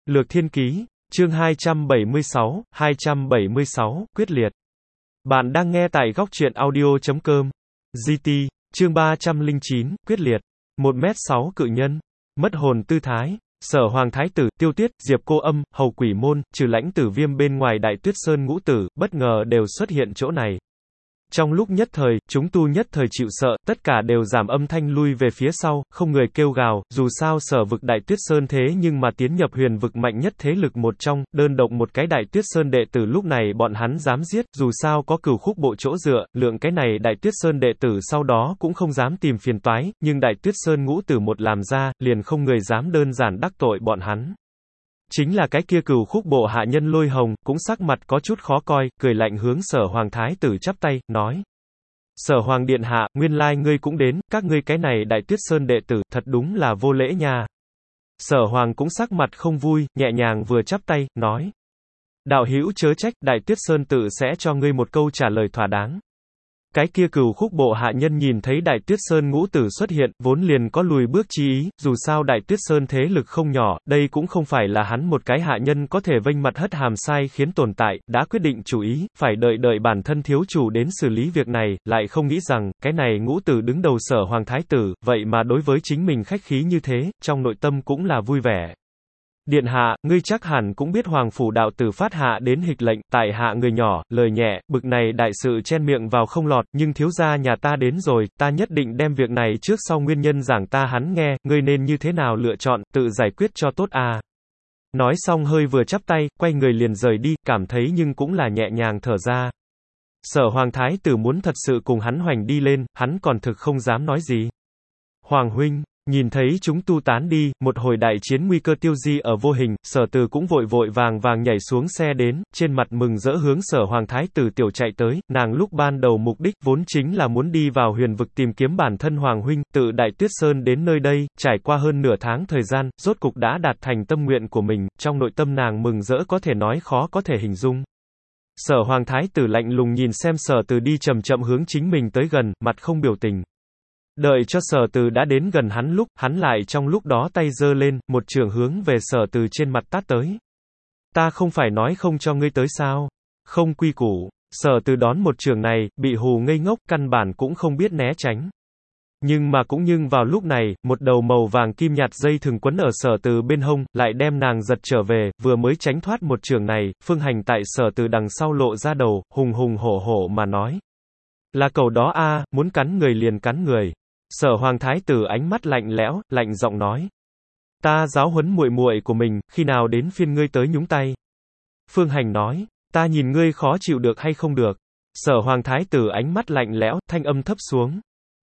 Lược Thiên Ký, chương 276, quyết liệt. Bạn đang nghe tại góc truyện audio.com. GT, chương 309, quyết liệt. 1m6 cự nhân, mất hồn tư thái. Sở Hoàng Thái Tử, Tiêu Tuyết, Diệp Cô Âm, Hầu Quỷ Môn, trừ Lãnh Tử Viêm bên ngoài Đại Tuyết Sơn ngũ tử, bất ngờ đều xuất hiện chỗ này. Trong lúc nhất thời, chúng tu nhất thời chịu sợ, tất cả đều giảm âm thanh lui về phía sau, không người kêu gào, dù sao Sở vực Đại Tuyết Sơn thế nhưng mà tiến nhập huyền vực mạnh nhất thế lực một trong, đơn độc một cái Đại Tuyết Sơn đệ tử lúc này bọn hắn dám giết, dù sao có Cửu Khúc Bộ chỗ dựa, lượng cái này Đại Tuyết Sơn đệ tử sau đó cũng không dám tìm phiền toái, nhưng Đại Tuyết Sơn ngũ tử một làm ra, liền không người dám đơn giản đắc tội bọn hắn. Chính là cái kia Cửu Khúc Bộ hạ nhân Lôi Hồng, cũng sắc mặt có chút khó coi, cười lạnh hướng Sở Hoàng Thái Tử chắp tay, nói. Sở Hoàng Điện Hạ, nguyên lai ngươi cũng đến, các ngươi cái này Đại Tuyết Sơn đệ tử, thật đúng là vô lễ nha. Sở Hoàng cũng sắc mặt không vui, nhẹ nhàng vừa chắp tay, nói. Đạo hữu chớ trách, Đại Tuyết Sơn tự sẽ cho ngươi một câu trả lời thỏa đáng. Cái kia Cửu Khúc Bộ hạ nhân nhìn thấy Đại Tuyết Sơn ngũ tử xuất hiện, vốn liền có lùi bước chi ý, dù sao Đại Tuyết Sơn thế lực không nhỏ, đây cũng không phải là hắn một cái hạ nhân có thể vênh mặt hất hàm sai khiến tồn tại, đã quyết định chủ ý, phải đợi bản thân thiếu chủ đến xử lý việc này, lại không nghĩ rằng, cái này ngũ tử đứng đầu Sở Hoàng Thái Tử, vậy mà đối với chính mình khách khí như thế, trong nội tâm cũng là vui vẻ. Điện hạ, ngươi chắc hẳn cũng biết Hoàng phủ đạo tử phát hạ đến hịch lệnh, tại hạ người nhỏ, lời nhẹ, bực này đại sự chen miệng vào không lọt, nhưng thiếu gia nhà ta đến rồi, ta nhất định đem việc này trước sau nguyên nhân giảng ta hắn nghe, ngươi nên như thế nào lựa chọn, tự giải quyết cho tốt à. Nói xong hơi vừa chắp tay, quay người liền rời đi, cảm thấy nhưng cũng là nhẹ nhàng thở ra. Sở Hoàng Thái Tử muốn thật sự cùng hắn hoành đi lên, hắn còn thực không dám nói gì. Hoàng huynh. Nhìn thấy chúng tu tán đi, một hồi đại chiến nguy cơ tiêu di ở vô hình, Sở Từ cũng vội vàng nhảy xuống xe đến, trên mặt mừng rỡ hướng Sở Hoàng Thái Tử tiểu chạy tới, nàng lúc ban đầu mục đích vốn chính là muốn đi vào huyền vực tìm kiếm bản thân Hoàng huynh, tự Đại Tuyết Sơn đến nơi đây, trải qua hơn nửa tháng thời gian, rốt cục đã đạt thành tâm nguyện của mình, trong nội tâm nàng mừng rỡ có thể nói khó có thể hình dung. Sở Hoàng Thái Tử lạnh lùng nhìn xem Sở Từ đi chậm chậm hướng chính mình tới gần, mặt không biểu tình. Đợi cho Sở Từ đã đến gần hắn lúc, hắn lại trong lúc đó tay giơ lên, một trường hướng về Sở Từ trên mặt tát tới. Ta không phải nói không cho ngươi tới sao? Không quy củ. Sở Từ đón một trường này, bị hù ngây ngốc, căn bản cũng không biết né tránh. Nhưng vào lúc này, một đầu màu vàng kim nhạt dây thừng quấn ở Sở Từ bên hông, lại đem nàng giật trở về, vừa mới tránh thoát một trường này, Phương Hành tại Sở Từ đằng sau lộ ra đầu, hùng hổ mà nói. Là cậu đó a, muốn cắn người liền cắn người. Sở Hoàng Thái Tử ánh mắt lạnh lẽo, lạnh giọng nói. Ta giáo huấn muội muội của mình, khi nào đến phiên ngươi tới nhúng tay? Phương Hành nói, ta nhìn ngươi khó chịu được hay không được. Sở Hoàng Thái Tử ánh mắt lạnh lẽo, thanh âm thấp xuống.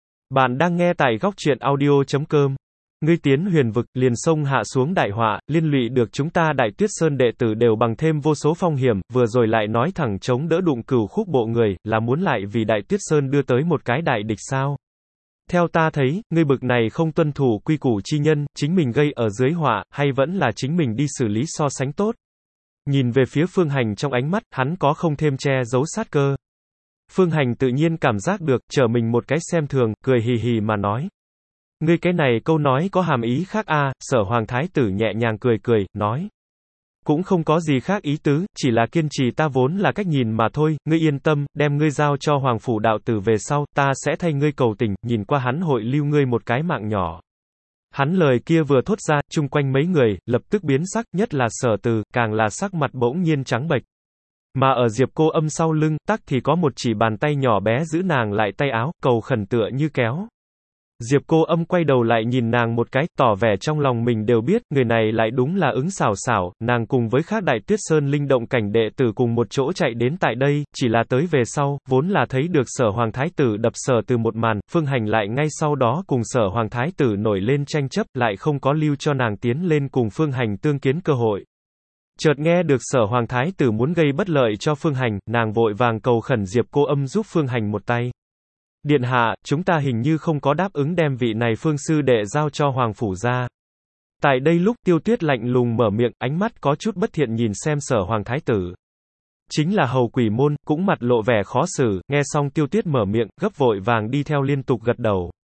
Bạn đang nghe tại góc truyện audio.com. Ngươi tiến huyền vực, liền xông hạ xuống đại họa, liên lụy được chúng ta Đại Tuyết Sơn đệ tử đều bằng thêm vô số phong hiểm, vừa rồi lại nói thẳng chống đỡ đụng Cửu Khúc Bộ người, là muốn lại vì Đại Tuyết Sơn đưa tới một cái đại địch sao? Theo ta thấy, ngươi bực này không tuân thủ quy củ chi nhân, chính mình gây ở dưới họa, hay vẫn là chính mình đi xử lý so sánh tốt. Nhìn về phía Phương Hành trong ánh mắt, hắn có không thêm che giấu sát cơ. Phương Hành tự nhiên cảm giác được, trở mình một cái xem thường, cười hì hì mà nói. Ngươi cái này câu nói có hàm ý khác a. Sở Hoàng Thái Tử nhẹ nhàng cười, nói. Cũng không có gì khác ý tứ, chỉ là kiên trì ta vốn là cách nhìn mà thôi, ngươi yên tâm, đem ngươi giao cho Hoàng phủ đạo tử về sau, ta sẽ thay ngươi cầu tình, nhìn qua hắn hội lưu ngươi một cái mạng nhỏ. Hắn lời kia vừa thốt ra, chung quanh mấy người, lập tức biến sắc, nhất là Sở Từ, càng là sắc mặt bỗng nhiên trắng bệch. Mà ở Diệp Cô Âm sau lưng, tắc thì có một chỉ bàn tay nhỏ bé giữ nàng lại tay áo, cầu khẩn tựa như kéo. Diệp Cô Âm quay đầu lại nhìn nàng một cái, tỏ vẻ trong lòng mình đều biết, người này lại đúng là ứng xảo, nàng cùng với khác Đại Tuyết Sơn linh động cảnh đệ tử cùng một chỗ chạy đến tại đây, chỉ là tới về sau, vốn là thấy được Sở Hoàng Thái Tử đập Sở Từ một màn, Phương Hành lại ngay sau đó cùng Sở Hoàng Thái Tử nổi lên tranh chấp, lại không có lưu cho nàng tiến lên cùng Phương Hành tương kiến cơ hội. Chợt nghe được Sở Hoàng Thái Tử muốn gây bất lợi cho Phương Hành, nàng vội vàng cầu khẩn Diệp Cô Âm giúp Phương Hành một tay. Điện hạ, chúng ta hình như không có đáp ứng đem vị này Phương sư đệ giao cho Hoàng phủ ra. Tại đây lúc Tiêu Tuyết lạnh lùng mở miệng, ánh mắt có chút bất thiện nhìn xem Sở Hoàng Thái Tử. Chính là Hầu Quỷ Môn, cũng mặt lộ vẻ khó xử, nghe xong Tiêu Tuyết mở miệng, gấp vội vàng đi theo liên tục gật đầu.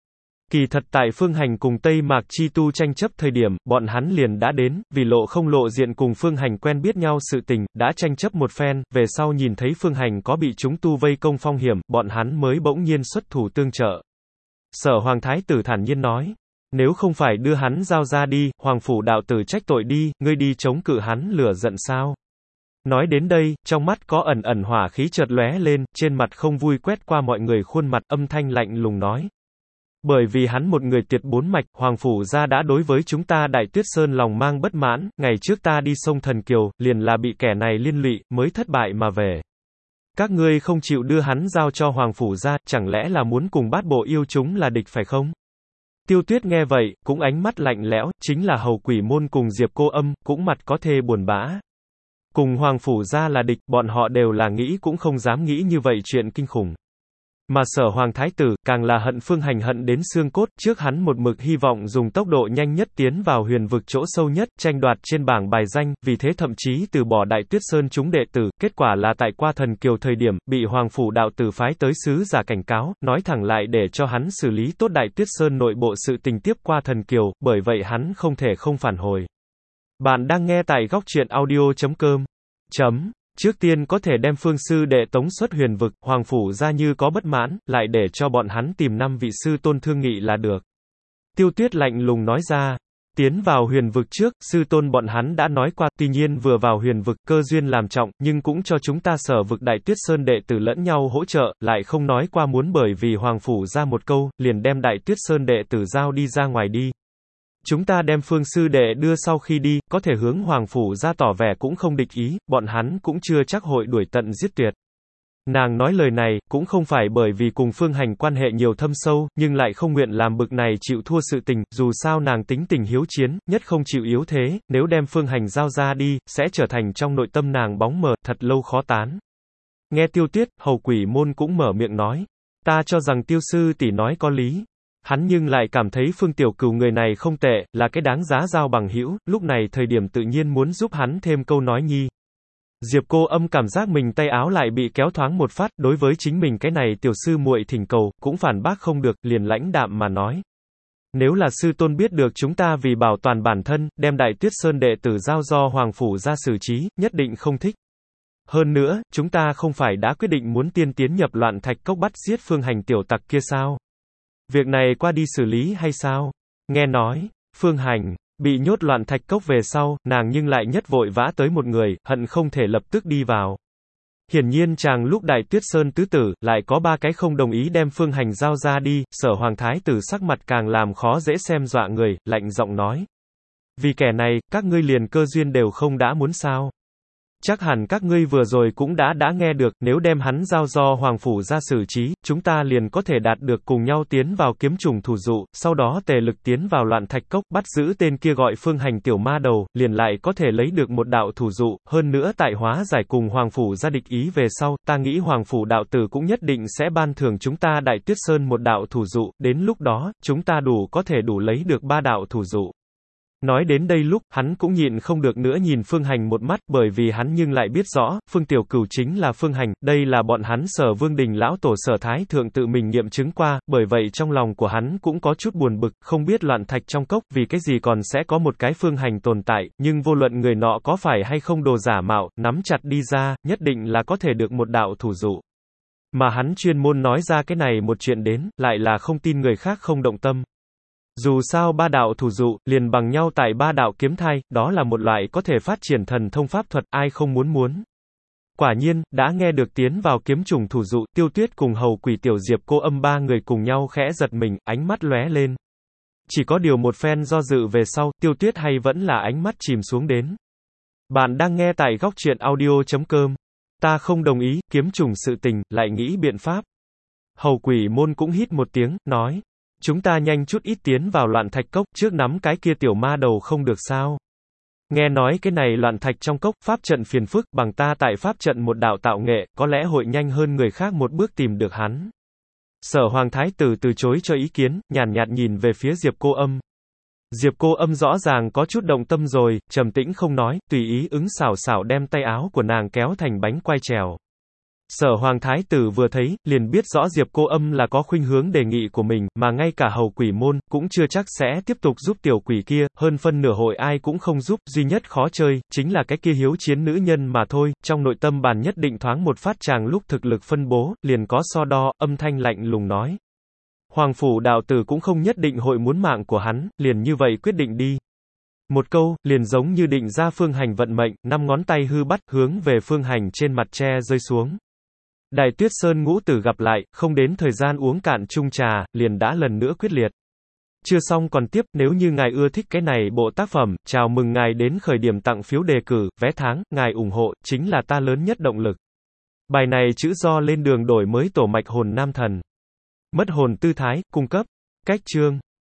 Kỳ thật tại Phương Hành cùng Tây Mạc Chi Tu tranh chấp thời điểm, bọn hắn liền đã đến, vì lộ không lộ diện cùng Phương Hành quen biết nhau sự tình, đã tranh chấp một phen, về sau nhìn thấy Phương Hành có bị chúng tu vây công phong hiểm, bọn hắn mới bỗng nhiên xuất thủ tương trợ. Sở Hoàng Thái tử thản nhiên nói, nếu không phải đưa hắn giao ra đi, Hoàng phủ đạo tử trách tội đi, ngươi đi chống cự hắn lửa giận sao? Nói đến đây, trong mắt có ẩn ẩn hỏa khí chợt lóe lên, trên mặt không vui quét qua mọi người khuôn mặt, âm thanh lạnh lùng nói. Bởi vì hắn một người tiệt bốn mạch, Hoàng phủ gia đã đối với chúng ta Đại Tuyết Sơn lòng mang bất mãn, ngày trước ta đi sông Thần Kiều, liền là bị kẻ này liên lụy, mới thất bại mà về. Các ngươi không chịu đưa hắn giao cho Hoàng phủ gia, chẳng lẽ là muốn cùng bát bộ yêu chúng là địch phải không? Tiêu Tuyết nghe vậy, cũng ánh mắt lạnh lẽo, chính là Hầu Quỷ Môn cùng Diệp Cô Âm, cũng mặt có thê buồn bã. Cùng Hoàng phủ gia là địch, bọn họ đều là nghĩ cũng không dám nghĩ như vậy chuyện kinh khủng. Mà Sở Hoàng Thái tử, càng là hận Phương Hành hận đến xương cốt, trước hắn một mực hy vọng dùng tốc độ nhanh nhất tiến vào huyền vực chỗ sâu nhất, tranh đoạt trên bảng bài danh, vì thế thậm chí từ bỏ Đại Tuyết Sơn chúng đệ tử, kết quả là tại qua Thần Kiều thời điểm, bị Hoàng phủ đạo tử phái tới sứ giả cảnh cáo, nói thẳng lại để cho hắn xử lý tốt Đại Tuyết Sơn nội bộ sự tình tiếp qua Thần Kiều, bởi vậy hắn không thể không phản hồi. Bạn đang nghe tại góc truyện audio.com. Trước tiên có thể đem Phương sư đệ tống xuất huyền vực, Hoàng phủ gia như có bất mãn, lại để cho bọn hắn tìm 5 vị sư tôn thương nghị là được. Tiêu Tuyết lạnh lùng nói ra, tiến vào huyền vực trước, sư tôn bọn hắn đã nói qua, tuy nhiên vừa vào huyền vực, cơ duyên làm trọng, nhưng cũng cho chúng ta Sở vực Đại Tuyết Sơn đệ tử lẫn nhau hỗ trợ, lại không nói qua muốn bởi vì Hoàng phủ ra một câu, liền đem Đại Tuyết Sơn đệ tử giao đi ra ngoài đi. Chúng ta đem Phương sư đệ đưa sau khi đi, có thể hướng Hoàng phủ ra tỏ vẻ cũng không địch ý, bọn hắn cũng chưa chắc hội đuổi tận giết tuyệt. Nàng nói lời này, cũng không phải bởi vì cùng Phương Hành quan hệ nhiều thâm sâu, nhưng lại không nguyện làm bực này chịu thua sự tình, dù sao nàng tính tình hiếu chiến, nhất không chịu yếu thế, nếu đem Phương Hành giao ra đi, sẽ trở thành trong nội tâm nàng bóng mờ, thật lâu khó tán. Nghe Tiêu Tuyết, Hầu Quỷ Môn cũng mở miệng nói, ta cho rằng Tiêu sư tỷ nói có lý. Hắn nhưng lại cảm thấy Phương Tiểu Cửu người này không tệ, là cái đáng giá giao bằng hữu, lúc này thời điểm tự nhiên muốn giúp hắn thêm câu nói nhi. Diệp Cô Âm cảm giác mình tay áo lại bị kéo thoáng một phát, đối với chính mình cái này tiểu sư muội thỉnh cầu, cũng phản bác không được, liền lãnh đạm mà nói. Nếu là sư tôn biết được chúng ta vì bảo toàn bản thân, đem Đại Tuyết Sơn đệ tử giao do Hoàng phủ ra xử trí, nhất định không thích. Hơn nữa, chúng ta không phải đã quyết định muốn tiên tiến nhập Loạn Thạch Cốc bắt giết Phương Hành tiểu tặc kia sao? Việc này qua đi xử lý hay sao? Nghe nói, Phương Hành bị nhốt Loạn Thạch Cốc về sau, nàng nhưng lại nhất vội vã tới một người, hận không thể lập tức đi vào. Hiển nhiên chàng lúc Đại Tuyết Sơn tứ tử, lại có 3 cái không đồng ý đem Phương Hành giao ra đi, Sở Hoàng Thái tử sắc mặt càng làm khó dễ xem dọa người, lạnh giọng nói. Vì kẻ này, các ngươi liền cơ duyên đều không đã muốn sao? Chắc hẳn các ngươi vừa rồi cũng đã nghe được, nếu đem hắn giao do Hoàng phủ ra xử trí, chúng ta liền có thể đạt được cùng nhau tiến vào kiếm trùng thủ dụ, sau đó tề lực tiến vào Loạn Thạch Cốc, bắt giữ tên kia gọi Phương Hành tiểu ma đầu, liền lại có thể lấy được một đạo thủ dụ, hơn nữa tại hóa giải cùng Hoàng phủ ra địch ý về sau, ta nghĩ Hoàng phủ đạo tử cũng nhất định sẽ ban thưởng chúng ta Đại Tuyết Sơn một đạo thủ dụ, đến lúc đó, chúng ta có thể đủ lấy được 3 đạo thủ dụ. Nói đến đây lúc, hắn cũng nhịn không được nữa nhìn Phương Hành một mắt, bởi vì hắn nhưng lại biết rõ, Phương Tiểu Cửu chính là Phương Hành, đây là bọn hắn Sở Vương Đình lão tổ Sở Thái thượng tự mình nghiệm chứng qua, bởi vậy trong lòng của hắn cũng có chút buồn bực, không biết Loạn Thạch trong cốc, vì cái gì còn sẽ có một cái Phương Hành tồn tại, nhưng vô luận người nọ có phải hay không đồ giả mạo, nắm chặt đi ra, nhất định là có thể được một đạo thủ dụ. Mà hắn chuyên môn nói ra cái này một chuyện đến, lại là không tin người khác không động tâm. Dù sao 3 đạo thủ dụ, liền bằng nhau tại 3 đạo kiếm thai, đó là một loại có thể phát triển thần thông pháp thuật, ai không muốn. Quả nhiên, đã nghe được tiến vào kiếm trùng thủ dụ, Tiêu Tuyết cùng Hầu Quỷ Tiểu Diệp Cô Âm 3 người cùng nhau khẽ giật mình, ánh mắt lóe lên. Chỉ có điều một phen do dự về sau, Tiêu Tuyết hay vẫn là ánh mắt chìm xuống đến. Bạn đang nghe tại góc truyện audio.com. Ta không đồng ý, kiếm trùng sự tình, lại nghĩ biện pháp. Hầu Quỷ Môn cũng hít một tiếng, nói. Chúng ta nhanh chút ít tiến vào Loạn Thạch Cốc, trước nắm cái kia tiểu ma đầu không được sao. Nghe nói cái này Loạn Thạch trong cốc, pháp trận phiền phức, bằng ta tại pháp trận một đạo tạo nghệ, có lẽ hội nhanh hơn người khác một bước tìm được hắn. Sở Hoàng Thái tử từ chối cho ý kiến, nhàn nhạt nhìn về phía Diệp Cô Âm. Diệp Cô Âm rõ ràng có chút động tâm rồi, trầm tĩnh không nói, tùy ý ứng xảo xảo đem tay áo của nàng kéo thành bánh quai trèo. Sở Hoàng Thái Tử vừa thấy, liền biết rõ Diệp Cô Âm là có khuynh hướng đề nghị của mình, mà ngay cả hầu quỷ môn, cũng chưa chắc sẽ tiếp tục giúp tiểu quỷ kia, hơn phân nửa hội ai cũng không giúp, duy nhất khó chơi, chính là cái kia hiếu chiến nữ nhân mà thôi, trong nội tâm bàn nhất định thoáng một phát chàng lúc thực lực phân bố, liền có so đo, âm thanh lạnh lùng nói. Hoàng phủ đạo tử cũng không nhất định hội muốn mạng của hắn, liền như vậy quyết định đi. Một câu, liền giống như định ra Phương Hành vận mệnh, 5 ngón tay hư bắt, hướng về Phương Hành trên mặt tre rơi xuống. Đại Tuyết Sơn ngũ tử gặp lại, không đến thời gian uống cạn chung trà, liền đã lần nữa quyết liệt. Chưa xong còn tiếp, nếu như ngài ưa thích cái này bộ tác phẩm, chào mừng ngài đến khởi điểm tặng phiếu đề cử, vé tháng, ngài ủng hộ, chính là ta lớn nhất động lực. Bài này chữ do lên đường đổi mới tổ mạch hồn nam thần. Mất hồn tư thái, cung cấp. Cách chương.